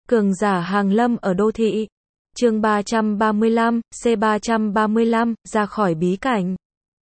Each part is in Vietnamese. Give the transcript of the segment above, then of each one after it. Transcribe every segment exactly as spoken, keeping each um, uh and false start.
Cường giả hàng lâm ở đô thị. Chương ba trăm ba mươi lăm, C ba trăm ba mươi lăm, ra khỏi bí cảnh.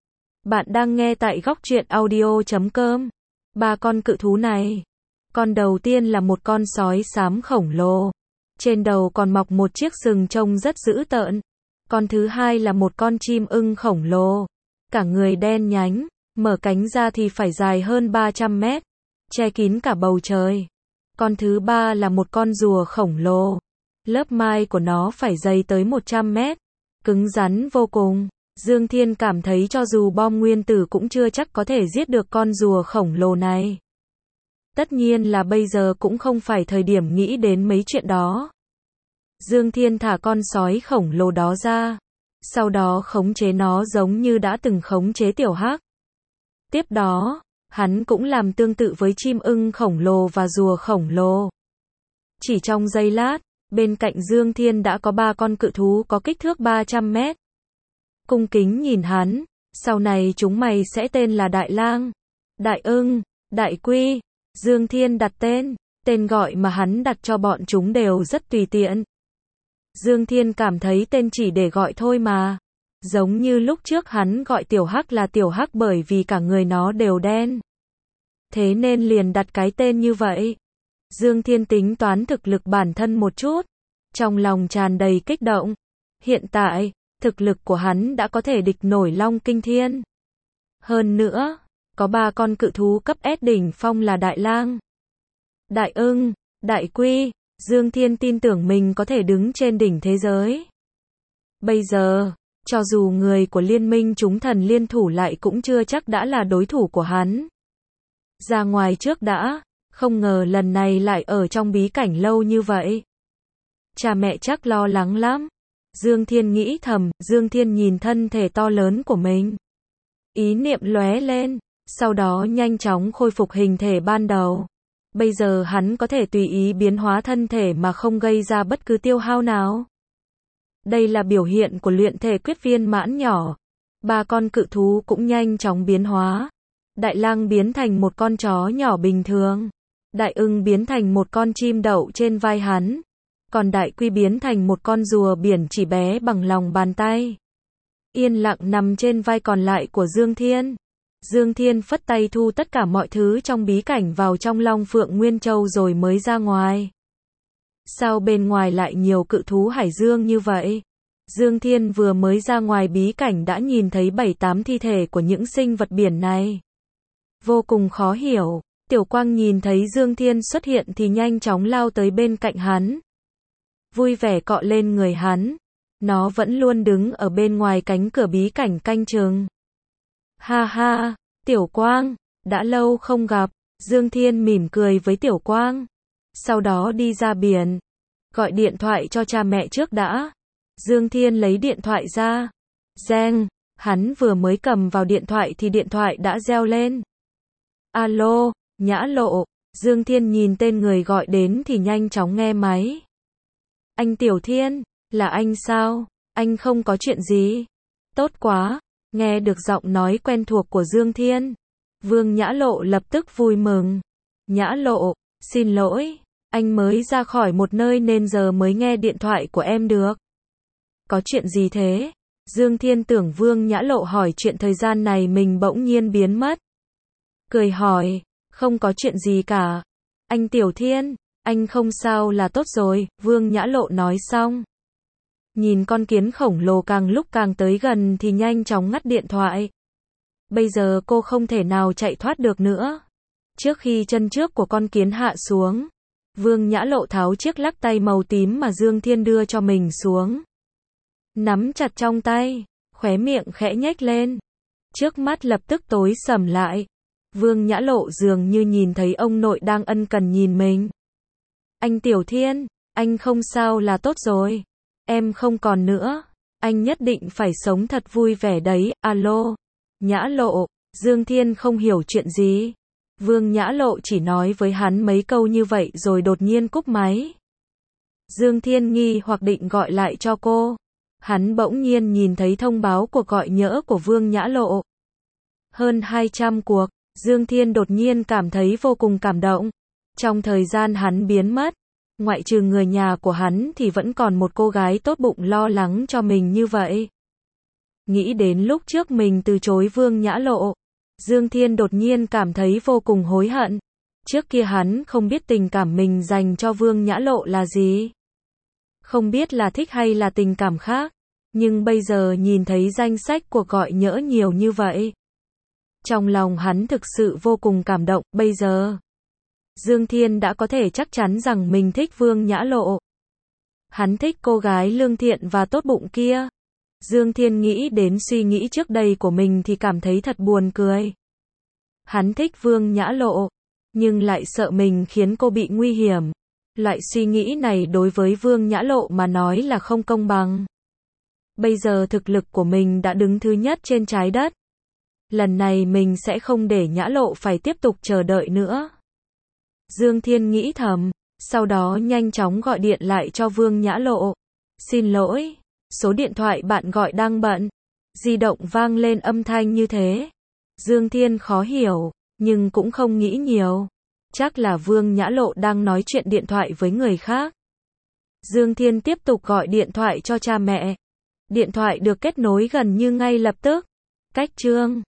Bạn đang nghe tại góc truyện audio chấm com. Ba con cự thú này. Con đầu tiên là một con sói xám khổng lồ. Trên đầu còn mọc một chiếc sừng trông rất dữ tợn. Con thứ hai là một con chim ưng khổng lồ. Cả người đen nhánh, mở cánh ra thì phải dài hơn ba trăm mét, che kín cả bầu trời. Con thứ ba là một con rùa khổng lồ. Lớp mai của nó phải dày tới một trăm mét, cứng rắn vô cùng. Dương Thiên cảm thấy cho dù bom nguyên tử cũng chưa chắc có thể giết được con rùa khổng lồ này. Tất nhiên là bây giờ cũng không phải thời điểm nghĩ đến mấy chuyện đó. Dương Thiên thả con sói khổng lồ đó ra, sau đó khống chế nó giống như đã từng khống chế Tiểu Hắc. Tiếp đó, hắn cũng làm tương tự với chim ưng khổng lồ và rùa khổng lồ. Chỉ trong giây lát, bên cạnh Dương Thiên đã có ba con cự thú có kích thước ba trăm mét. Cung kính nhìn hắn, sau này chúng mày sẽ tên là Đại Lang, Đại Ưng, Đại Quy. Dương Thiên đặt tên, tên gọi mà hắn đặt cho bọn chúng đều rất tùy tiện. Dương Thiên cảm thấy tên chỉ để gọi thôi mà. Giống như lúc trước hắn gọi Tiểu Hắc là Tiểu Hắc bởi vì cả người nó đều đen. Thế nên liền đặt cái tên như vậy. Dương Thiên tính toán thực lực bản thân một chút. Trong lòng tràn đầy kích động. Hiện tại, thực lực của hắn đã có thể địch nổi Long Kinh Thiên. Hơn nữa, có ba con cự thú cấp S đỉnh phong là Đại Lang, Đại Ưng, Đại Quy. Dương Thiên tin tưởng mình có thể đứng trên đỉnh thế giới. Bây giờ, cho dù người của liên minh chúng thần liên thủ lại cũng chưa chắc đã là đối thủ của hắn. Ra ngoài trước đã, không ngờ lần này lại ở trong bí cảnh lâu như vậy. Cha mẹ chắc lo lắng lắm. Dương Thiên nghĩ thầm. Dương Thiên nhìn thân thể to lớn của mình. Ý niệm lóe lên, sau đó nhanh chóng khôi phục hình thể ban đầu. Bây giờ hắn có thể tùy ý biến hóa thân thể mà không gây ra bất cứ tiêu hao nào. Đây là biểu hiện của luyện thể quyết viên mãn nhỏ. Ba con cự thú cũng nhanh chóng biến hóa. Đại Lang biến thành một con chó nhỏ bình thường. Đại Ưng biến thành một con chim đậu trên vai hắn. Còn Đại Quy biến thành một con rùa biển chỉ bé bằng lòng bàn tay. Yên lặng nằm trên vai còn lại của Dương Thiên. Dương Thiên phất tay thu tất cả mọi thứ trong bí cảnh vào trong Long Phượng Nguyên Châu rồi mới ra ngoài. Sao bên ngoài lại nhiều cự thú hải dương như vậy? Dương Thiên vừa mới ra ngoài bí cảnh đã nhìn thấy bảy tám thi thể của những sinh vật biển này. Vô cùng khó hiểu. Tiểu Quang nhìn thấy Dương Thiên xuất hiện thì nhanh chóng lao tới bên cạnh hắn. Vui vẻ cọ lên người hắn. Nó vẫn luôn đứng ở bên ngoài cánh cửa bí cảnh canh chừng. Ha ha, Tiểu Quang, đã lâu không gặp. Dương Thiên mỉm cười với Tiểu Quang. Sau đó đi ra biển. Gọi điện thoại cho cha mẹ trước đã. Dương Thiên lấy điện thoại ra. Reng, hắn vừa mới cầm vào điện thoại thì điện thoại đã reo lên. Alo, Nhã Lộ. Dương Thiên nhìn tên người gọi đến thì nhanh chóng nghe máy. Anh Tiểu Thiên, là anh sao? Anh không có chuyện gì? Tốt quá. Nghe được giọng nói quen thuộc của Dương Thiên, Vương Nhã Lộ lập tức vui mừng. Nhã Lộ, xin lỗi, anh mới ra khỏi một nơi nên giờ mới nghe điện thoại của em được. Có chuyện gì thế? Dương Thiên tưởng Vương Nhã Lộ hỏi chuyện thời gian này mình bỗng nhiên biến mất. Cười hỏi, không có chuyện gì cả. Anh Tiểu Thiên, anh không sao là tốt rồi, Vương Nhã Lộ nói xong. Nhìn con kiến khổng lồ càng lúc càng tới gần thì nhanh chóng ngắt điện thoại. Bây giờ cô không thể nào chạy thoát được nữa. Trước khi chân trước của con kiến hạ xuống, Vương Nhã Lộ tháo chiếc lắc tay màu tím mà Dương Thiên đưa cho mình xuống. Nắm chặt trong tay, khóe miệng khẽ nhếch lên. Trước mắt lập tức tối sầm lại. Vương Nhã Lộ dường như nhìn thấy ông nội đang ân cần nhìn mình. Anh Tiểu Thiên, anh không sao là tốt rồi. Em không còn nữa. Anh nhất định phải sống thật vui vẻ đấy. Alo, Nhã Lộ. Dương Thiên không hiểu chuyện gì. Vương Nhã Lộ chỉ nói với hắn mấy câu như vậy rồi đột nhiên cúp máy. Dương Thiên nghi hoặc định gọi lại cho cô. Hắn bỗng nhiên nhìn thấy thông báo cuộc gọi nhỡ của Vương Nhã Lộ. Hơn hai trăm cuộc. Dương Thiên đột nhiên cảm thấy vô cùng cảm động. Trong thời gian hắn biến mất, Ngoại trừ người nhà của hắn thì vẫn còn một cô gái tốt bụng lo lắng cho mình như vậy. Nghĩ đến lúc trước mình từ chối Vương Nhã Lộ, Dương Thiên đột nhiên cảm thấy vô cùng hối hận. Trước kia hắn không biết tình cảm mình dành cho Vương Nhã Lộ là gì. Không biết là thích hay là tình cảm khác. Nhưng bây giờ nhìn thấy danh sách cuộc gọi nhỡ nhiều như vậy. Trong lòng hắn thực sự vô cùng cảm động. Bây giờ, Dương Thiên đã có thể chắc chắn rằng mình thích Vương Nhã Lộ. Hắn thích cô gái lương thiện và tốt bụng kia. Dương Thiên nghĩ đến suy nghĩ trước đây của mình thì cảm thấy thật buồn cười. Hắn thích Vương Nhã Lộ, nhưng lại sợ mình khiến cô bị nguy hiểm. Loại suy nghĩ này đối với Vương Nhã Lộ mà nói là không công bằng. Bây giờ thực lực của mình đã đứng thứ nhất trên trái đất. Lần này mình sẽ không để Nhã Lộ phải tiếp tục chờ đợi nữa. Dương Thiên nghĩ thầm, sau đó nhanh chóng gọi điện lại cho Vương Nhã Lộ. Xin lỗi, số điện thoại bạn gọi đang bận. Di động vang lên âm thanh như thế. Dương Thiên khó hiểu, nhưng cũng không nghĩ nhiều. Chắc là Vương Nhã Lộ đang nói chuyện điện thoại với người khác. Dương Thiên tiếp tục gọi điện thoại cho cha mẹ. Điện thoại được kết nối gần như ngay lập tức. Cách Trương